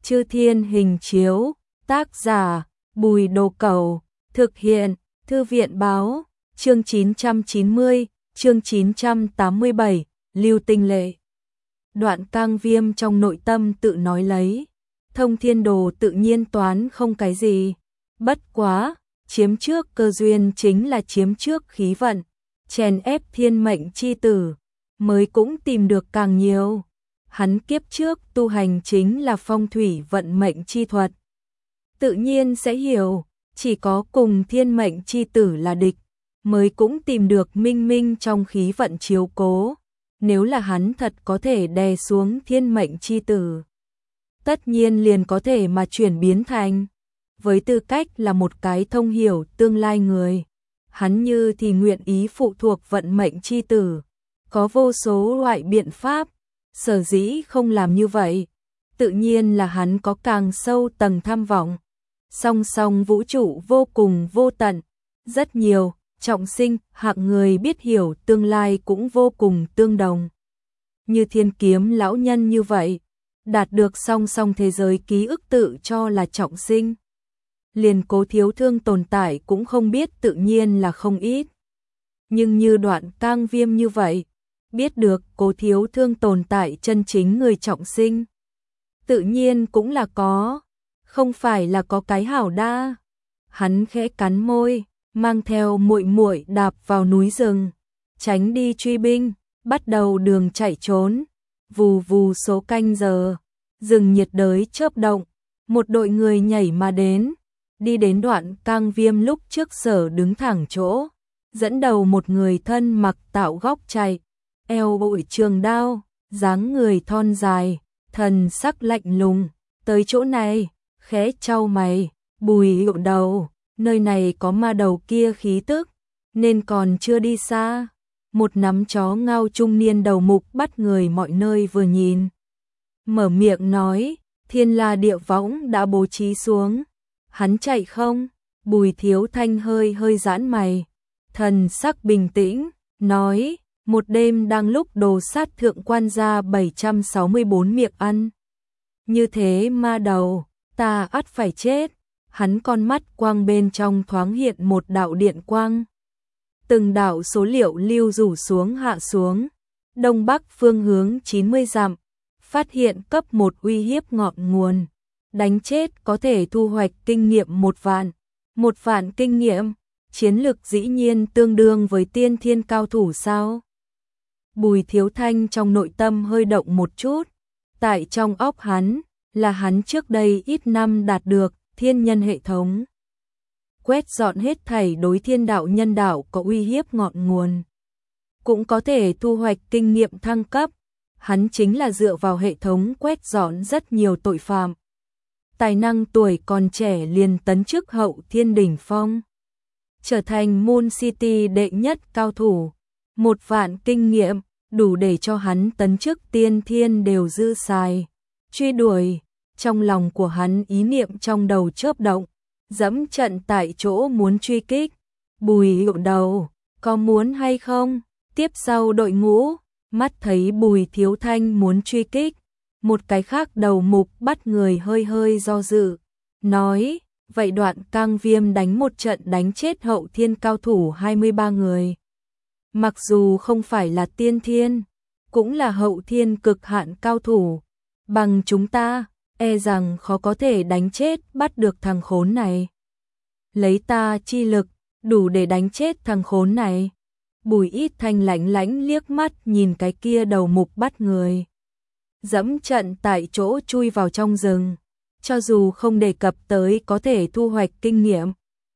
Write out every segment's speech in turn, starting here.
Chư Thiên Hình Chiếu, tác giả, Bùi Đồ Cẩu, thực hiện, Thư viện Báo, chương 990, chương 987, Lưu Tinh Lệ. Đoạn Cang Viêm trong nội tâm tự nói lấy, Thông Thiên Đồ tự nhiên toán không cái gì, bất quá, chiếm trước cơ duyên chính là chiếm trước khí vận, chèn ép thiên mệnh chi tử, mới cũng tìm được càng nhiều. Hắn kiếp trước tu hành chính là phong thủy vận mệnh chi thuật. Tự nhiên sẽ hiểu, chỉ có cùng thiên mệnh chi tử là địch, mới cũng tìm được minh minh trong khí vận chiếu cố. Nếu là hắn thật có thể đè xuống thiên mệnh chi tử, tất nhiên liền có thể mà chuyển biến thành. Với tư cách là một cái thông hiểu tương lai người, hắn như thì nguyện ý phụ thuộc vận mệnh chi tử, có vô số loại biện pháp. Sở dĩ không làm như vậy, tự nhiên là hắn có càng sâu tầng tham vọng. Song song vũ trụ vô cùng vô tận, rất nhiều, trọng sinh, hạng người biết hiểu tương lai cũng vô cùng tương đồng. Như Thiên Kiếm lão nhân như vậy, đạt được song song thế giới ký ức tự cho là trọng sinh. Liền Cố Thiếu Thương tồn tại cũng không biết tự nhiên là không ít. Nhưng như Đoạn Cang Viêm như vậy, biết được Cố Thiếu Thương tồn tại chân chính người trọng sinh, tự nhiên cũng là có, không phải là có cái hảo đa. Hắn khẽ cắn môi, mang theo muội muội đạp vào núi rừng, tránh đi truy binh, bắt đầu đường chạy trốn. Vù vù số canh giờ, rừng nhiệt đới chớp động, một đội người nhảy mà đến, đi đến Đoạn Cang Viêm lúc trước sở đứng thẳng chỗ, dẫn đầu một người thân mặc tạo góc chạy, eo bội trường đao, dáng người thon dài, thần sắc lạnh lùng, tới chỗ này, khẽ chau mày, Bùi Hiệu Đầu, nơi này có ma đầu kia khí tức, nên còn chưa đi xa. Một nắm chó ngao trung niên đầu mục bắt người mọi nơi vừa nhìn, mở miệng nói, Thiên La Địa Võng đã bố trí xuống, hắn chạy không? Bùi Thiếu Thanh hơi hơi giãn mày, thần sắc bình tĩnh, nói, một đêm đang lúc đồ sát thượng quan gia 764 miệng ăn. Như thế ma đầu, ta ắt phải chết. Hắn con mắt quang bên trong thoáng hiện một đạo điện quang. Từng đạo số liệu lưu rủ xuống hạ xuống, đông bắc phương hướng 90 dặm, phát hiện cấp 1 uy hiếp ngọn nguồn. Đánh chết có thể thu hoạch kinh nghiệm 1 vạn. 1 vạn kinh nghiệm, chiến lực dĩ nhiên tương đương với tiên thiên cao thủ sao? Bùi Thiếu Thanh trong nội tâm hơi động một chút, tại trong óc hắn, là hắn trước đây ít năm đạt được thiên nhân hệ thống. Quét dọn hết thảy đối thiên đạo nhân đạo có uy hiếp ngọn nguồn. Cũng có thể thu hoạch kinh nghiệm thăng cấp, hắn chính là dựa vào hệ thống quét dọn rất nhiều tội phạm. Tài năng tuổi còn trẻ liền tấn chức hậu thiên đỉnh phong, trở thành Moon City đệ nhất cao thủ. 1 vạn kinh nghiệm, đủ để cho hắn tấn chức tiên thiên đều dư xài. Truy đuổi, trong lòng của hắn ý niệm trong đầu chớp động, dẫm trận tại chỗ muốn truy kích. Bùi Hiệu Đầu, có muốn hay không? Tiếp sau đội ngũ, mắt thấy Bùi Thiếu Thanh muốn truy kích, một cái khác đầu mục bắt người hơi hơi do dự, nói, vậy Đoạn Cang Viêm đánh một trận đánh chết hậu thiên cao thủ 23 người. Mặc dù không phải là tiên thiên, cũng là hậu thiên cực hạn cao thủ, bằng chúng ta, e rằng khó có thể đánh chết bắt được thằng khốn này. Lấy ta chi lực, đủ để đánh chết thằng khốn này. Bùi Ít Thanh lãnh lãnh liếc mắt nhìn cái kia đầu mục bắt người, dẫm trận tại chỗ chui vào trong rừng, cho dù không đề cập tới có thể thu hoạch kinh nghiệm.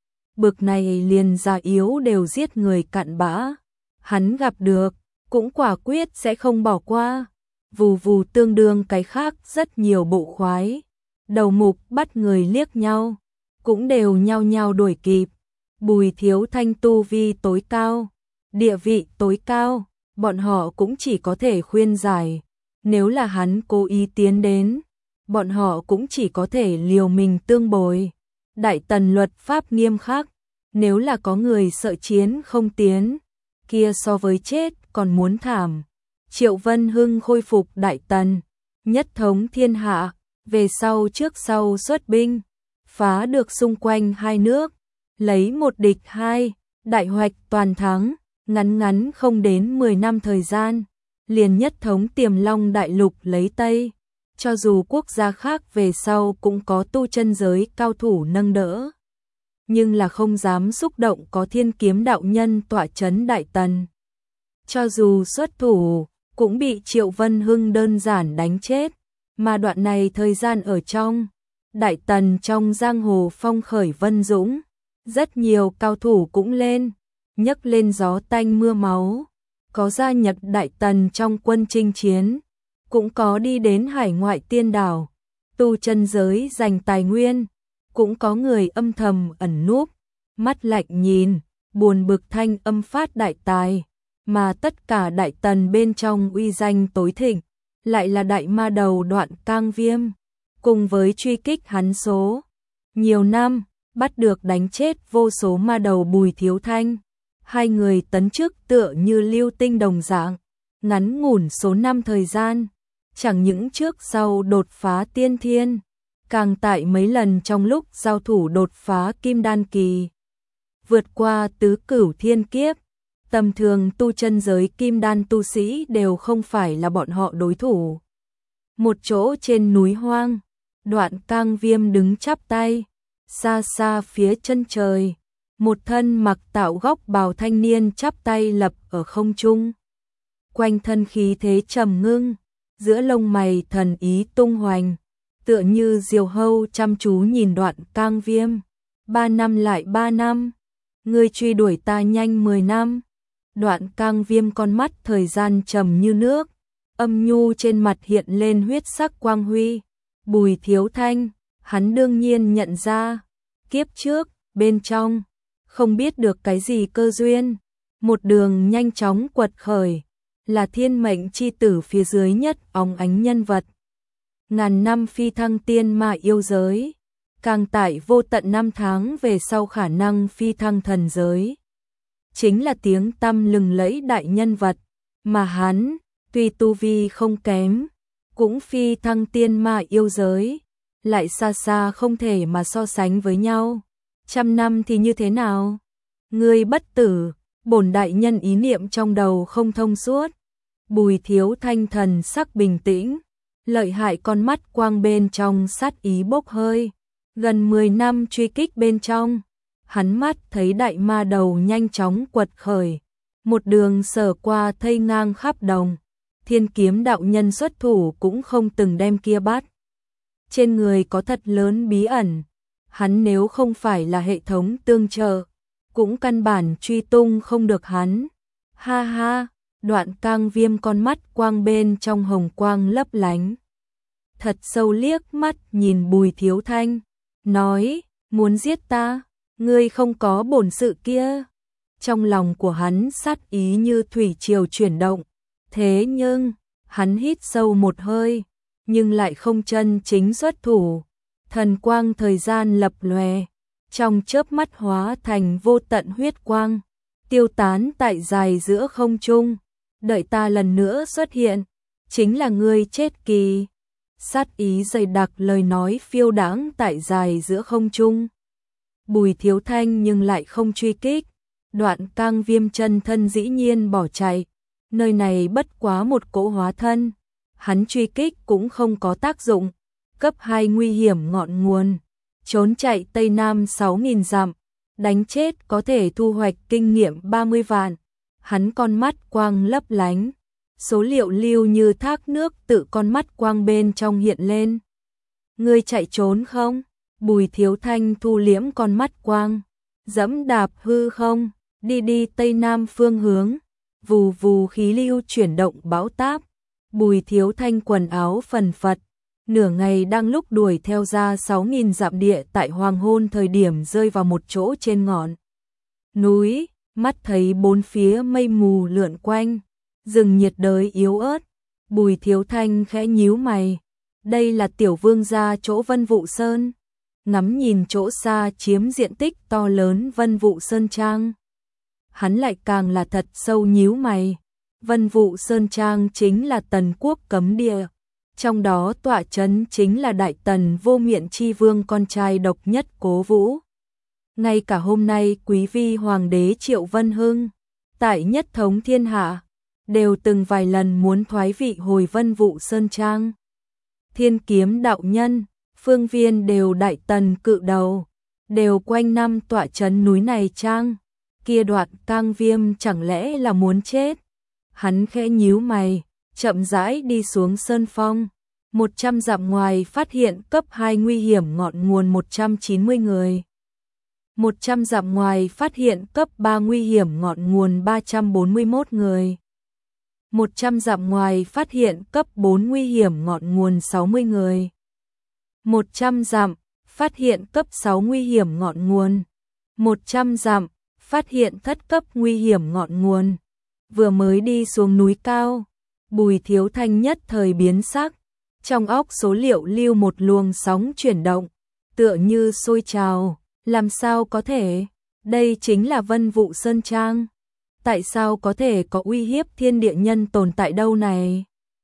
Bực này liền già yếu đều giết người cặn bã, hắn gặp được, cũng quả quyết sẽ không bỏ qua. Vù vù tương đương cái khác rất nhiều bộ khoái. Đầu mục bắt người liếc nhau, cũng đều nhau nhau đuổi kịp. Bùi Thiếu Thanh tu vi tối cao, địa vị tối cao, bọn họ cũng chỉ có thể khuyên giải. Nếu là hắn cố ý tiến đến, bọn họ cũng chỉ có thể liều mình tương bồi. Đại Tần luật pháp nghiêm khắc, nếu là có người sợ chiến không tiến, kia so với chết còn muốn thảm. Triệu Vân Hưng khôi phục Đại Tần, nhất thống thiên hạ, về sau trước sau xuất binh, phá được xung quanh hai nước, lấy một địch hai, đại hoạch toàn thắng, ngắn ngắn không đến 10 năm thời gian, liền nhất thống Tiềm Long đại lục lấy Tây. Cho dù quốc gia khác về sau cũng có tu chân giới cao thủ nâng đỡ, nhưng là không dám xúc động có Thiên Kiếm đạo nhân tọa chấn Đại Tần. Cho dù xuất thủ, cũng bị Triệu Vân Hưng đơn giản đánh chết, mà đoạn này thời gian ở trong Đại Tần trong giang hồ phong khởi vân dũng, rất nhiều cao thủ cũng lên, nhấc lên gió tanh mưa máu, có gia nhập Đại Tần trong quân chinh chiến, cũng có đi đến hải ngoại tiên đảo, tu chân giới giành tài nguyên, cũng có người âm thầm ẩn núp, mắt lạnh nhìn, buồn bực thanh âm phát đại tài, mà tất cả Đại Tần bên trong uy danh tối thịnh, lại là đại ma đầu Đoạn Cang Viêm, cùng với truy kích hắn số nhiều năm, bắt được đánh chết vô số ma đầu Bùi Thiếu Thanh. Hai người tấn chức tựa như lưu tinh đồng dạng, ngắn ngủn số năm thời gian, chẳng những trước sau đột phá tiên thiên, càng tại mấy lần trong lúc giao thủ đột phá kim đan kỳ, vượt qua tứ cửu thiên kiếp, tầm thường tu chân giới kim đan tu sĩ đều không phải là bọn họ đối thủ. Một chỗ trên núi hoang, Đoạn Cang Viêm đứng chắp tay, xa xa phía chân trời, một thân mặc tạo góc bào thanh niên chắp tay lập ở không trung. Quanh thân khí thế trầm ngưng, giữa lông mày thần ý tung hoành, tựa như diều hâu chăm chú nhìn Đoạn Cang Viêm. 3 năm lại 3 năm, ngươi truy đuổi ta nhanh 10 năm. Đoạn Cang Viêm con mắt thời gian trầm như nước, âm nhu trên mặt hiện lên huyết sắc quang huy. Bùi Thiếu Thanh, hắn đương nhiên nhận ra, kiếp trước, bên trong, không biết được cái gì cơ duyên, một đường nhanh chóng quật khởi, là thiên mệnh chi tử phía dưới nhất óng ánh nhân vật. Ngàn năm phi thăng tiên ma yêu giới, càng tại vô tận năm tháng về sau khả năng phi thăng thần giới. Chính là tiếng tăm lừng lẫy đại nhân vật, mà hắn, tuy tu vi không kém, cũng phi thăng tiên ma yêu giới, lại xa xa không thể mà so sánh với nhau. 100 năm thì như thế nào? Ngươi bất tử, bổn đại nhân ý niệm trong đầu không thông suốt. Bùi Thiếu Thanh thần sắc bình tĩnh, lợi hại con mắt quang bên trong sát ý bốc hơi. Gần 10 năm truy kích bên trong, hắn mắt thấy đại ma đầu nhanh chóng quật khởi, một đường sở qua thây ngang khắp đồng. Thiên Kiếm đạo nhân xuất thủ cũng không từng đem kia bắt. Trên người có thật lớn bí ẩn, hắn nếu không phải là hệ thống tương trợ, cũng căn bản truy tung không được hắn. Ha ha, Đoạn Cang Viêm con mắt quang bên trong hồng quang lấp lánh. Thật sâu liếc mắt nhìn Bùi Thiếu Thanh, nói, muốn giết ta, ngươi không có bổn sự kia. Trong lòng của hắn sát ý như thủy triều chuyển động, thế nhưng, hắn hít sâu một hơi, nhưng lại không chân chính xuất thủ. Thần quang thời gian lập lòe, trong chớp mắt hóa thành vô tận huyết quang, tiêu tán tại dài giữa không trung. Đợi ta lần nữa xuất hiện, chính là ngươi chết kỳ. Sát ý dày đặc lời nói phiêu đãng tại dài giữa không trung. Bùi Thiếu Thanh nhưng lại không truy kích. Đoạn Cang Viêm chân thân dĩ nhiên bỏ chạy. Nơi này bất quá một cỗ hóa thân, hắn truy kích cũng không có tác dụng. Cấp 2 nguy hiểm ngọn nguồn, trốn chạy Tây Nam 6.000 dặm, đánh chết có thể thu hoạch kinh nghiệm 30 vạn. Hắn con mắt quang lấp lánh, số liệu lưu như thác nước tự con mắt quang bên trong hiện lên. Ngươi chạy trốn không? Bùi Thiếu Thanh thu liễm con mắt quang, dẫm đạp hư không, đi Tây Nam phương hướng, vù vù khí lưu chuyển động bão táp. Bùi Thiếu Thanh quần áo phần phật, nửa ngày đang lúc đuổi theo ra 6.000 dặm địa tại hoàng hôn thời điểm rơi vào một chỗ trên ngọn núi, mắt thấy bốn phía mây mù lượn quanh, rừng nhiệt đới yếu ớt. Bùi Thiếu Thanh khẽ nhíu mày, đây là tiểu vương gia chỗ Vân Vụ Sơn. Ngắm nhìn chỗ xa chiếm diện tích to lớn Vân Vụ Sơn Trang, hắn lại càng là thật sâu nhíu mày. Vân Vụ Sơn Trang chính là Tần quốc cấm địa, Trong đó tọa chấn chính là Đại Tần Vô Miện Chi Vương con trai độc nhất Cố Vũ. Ngay cả hôm nay quý vi hoàng đế Triệu Vân Hưng, tại nhất thống thiên hạ, đều từng vài lần muốn thoái vị hồi Vân Vũ Sơn Trang. Thiên Kiếm đạo nhân, Phương Viên đều Đại Tần cự đầu, đều quanh năm tọa chấn núi này chăng? Kia Đoạn Cang Viêm chẳng lẽ là muốn chết? Hắn khẽ nhíu mày, chậm rãi đi xuống sơn phong. 100 dặm ngoài phát hiện cấp 2 nguy hiểm ngọn nguồn 190 người. 100 dặm ngoài phát hiện cấp 3 nguy hiểm ngọn nguồn 341 người. 100 dặm ngoài phát hiện cấp 4 nguy hiểm ngọn nguồn 60 người. 100 dặm phát hiện cấp 6 nguy hiểm ngọn nguồn. 100 dặm phát hiện thất cấp nguy hiểm ngọn nguồn. Vừa mới đi xuống núi cao, Bùi Thiếu Thanh nhất thời biến sắc, trong óc số liệu lưu một luồng sóng chuyển động, tựa như sôi trào, làm sao có thể, đây chính là Vân Vũ Sơn Trang, tại sao có thể có uy hiếp thiên địa nhân tồn tại đâu này?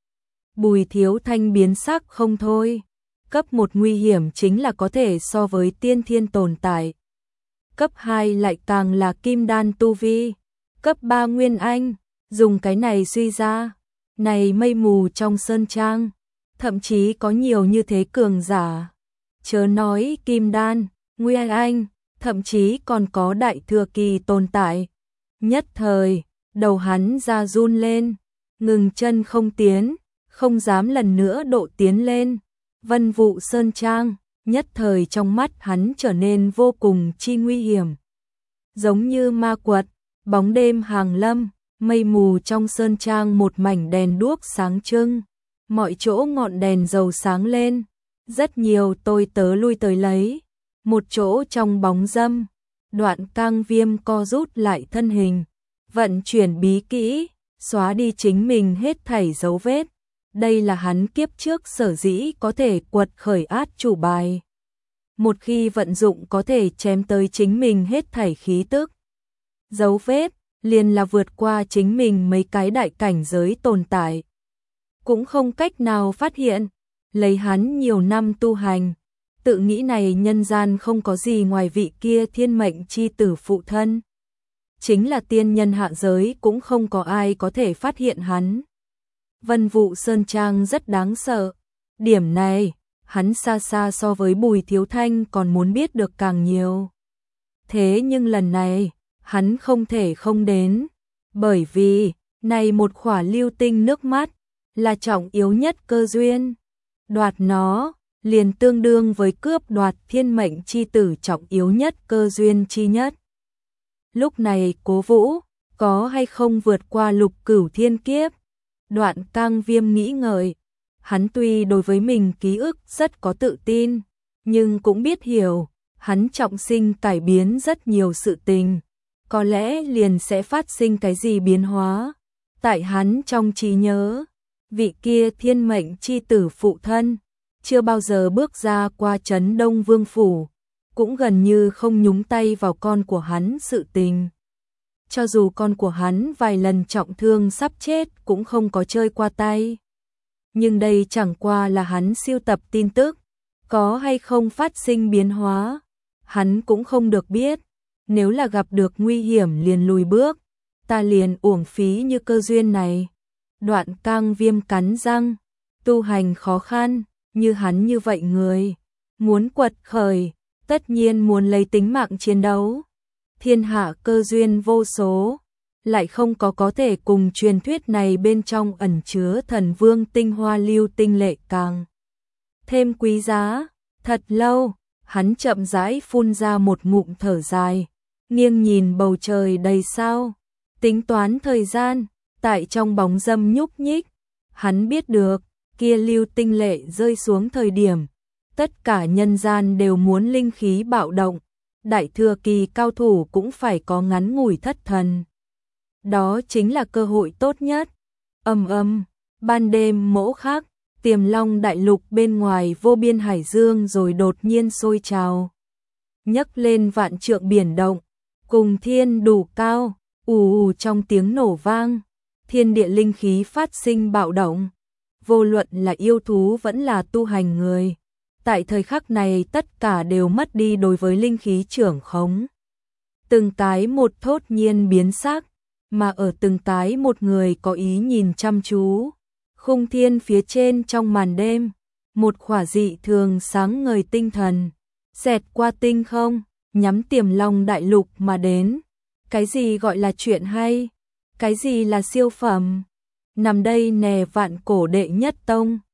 Bùi Thiếu Thanh biến sắc không thôi, cấp 1 nguy hiểm chính là có thể so với tiên thiên tồn tại. Cấp 2 lại càng là kim đan tu vi, cấp 3 nguyên anh, dùng cái này suy ra, này mây mù trong sơn trang, thậm chí có nhiều như thế cường giả. Chớ nói kim đan, nguyên anh, thậm chí còn có đại thừa kỳ tồn tại. Nhất thời, đầu hắn ra run lên, ngừng chân không tiến, không dám lần nữa độ tiến lên. Vân Vũ Sơn Trang, nhất thời trong mắt hắn trở nên vô cùng chi nguy hiểm. Giống như ma quật, bóng đêm hàng lâm, mây mù trong sơn trang một mảnh đèn đuốc sáng trưng, mọi chỗ ngọn đèn dầu sáng lên, rất nhiều tôi tớ lui tới lấy. Một chỗ trong bóng râm, Đoạn Cang Viêm co rút lại thân hình, vận chuyển bí kỹ, xóa đi chính mình hết thảy dấu vết. Đây là hắn kiếp trước sở dĩ có thể quật khởi át chủ bài. Một khi vận dụng có thể chém tới chính mình hết thảy khí tức. Dấu vết, liền là vượt qua chính mình mấy cái đại cảnh giới tồn tại. Cũng không cách nào phát hiện, lấy hắn nhiều năm tu hành, tự nghĩ này nhân gian không có gì ngoài vị kia thiên mệnh chi tử phụ thân. Chính là tiên nhân hạ giới cũng không có ai có thể phát hiện hắn. Vân Vũ Sơn Trang rất đáng sợ. Điểm này, hắn xa xa so với Bùi Thiếu Thanh còn muốn biết được càng nhiều. Thế nhưng lần này, hắn không thể không đến. Bởi vì, này một khỏa lưu tinh nước mắt, là trọng yếu nhất cơ duyên. Đoạt nó, liền tương đương với cướp đoạt thiên mệnh chi tử trọng yếu nhất cơ duyên chi nhất. Lúc này Cố Vũ, có hay không vượt qua lục cửu thiên kiếp? Đoạn Cang Viêm nghĩ ngợi, hắn tuy đối với mình ký ức rất có tự tin, nhưng cũng biết hiểu, hắn trọng sinh cải biến rất nhiều sự tình, có lẽ liền sẽ phát sinh cái gì biến hóa. Tại hắn trong trí nhớ, vị kia thiên mệnh chi tử phụ thân, chưa bao giờ bước ra qua trấn Đông Vương Phủ, cũng gần như không nhúng tay vào con của hắn sự tình. Cho dù con của hắn vài lần trọng thương sắp chết cũng không có chơi qua tay. Nhưng đây chẳng qua là hắn siêu tập tin tức, có hay không phát sinh biến hóa, hắn cũng không được biết. Nếu là gặp được nguy hiểm liền lùi bước, ta liền uổng phí như cơ duyên này. Đoạn Cang Viêm cắn răng, tu hành khó khăn, như hắn như vậy người, muốn quật khởi, tất nhiên muốn lấy tính mạng chiến đấu. Thiên hạ cơ duyên vô số, lại không có thể cùng truyền thuyết này bên trong ẩn chứa thần vương tinh hoa lưu tinh lệ càng thêm quý giá. Thật lâu, hắn chậm rãi phun ra một ngụm thở dài, nghiêng nhìn bầu trời đầy sao, tính toán thời gian, tại trong bóng râm nhúc nhích, hắn biết được, kia lưu tinh lệ rơi xuống thời điểm, tất cả nhân gian đều muốn linh khí bạo động, đại thừa kỳ cao thủ cũng phải có ngắn ngủi thất thần. Đó chính là cơ hội tốt nhất. Ban đêm mỗ khác, Tiềm Long đại lục bên ngoài vô biên hải dương rồi đột nhiên sôi trào, nhấc lên vạn trượng biển động, cùng thiên đủ cao, ù ù trong tiếng nổ vang, thiên địa linh khí phát sinh bạo động. vô luận là yêu thú vẫn là tu hành người. Tại thời khắc này tất cả đều mất đi đối với linh khí trưởng khống. Từng cái một thốt nhiên biến sắc, mà ở từng cái một người có ý nhìn chăm chú. Khung thiên phía trên trong màn đêm, một khỏa dị thường sáng ngời tinh thần, xẹt qua tinh không, nhắm Tiềm Long đại lục mà đến. Cái gì gọi là chuyện hay? Cái gì là siêu phẩm? Nằm đây nè Vạn Cổ đệ nhất tông,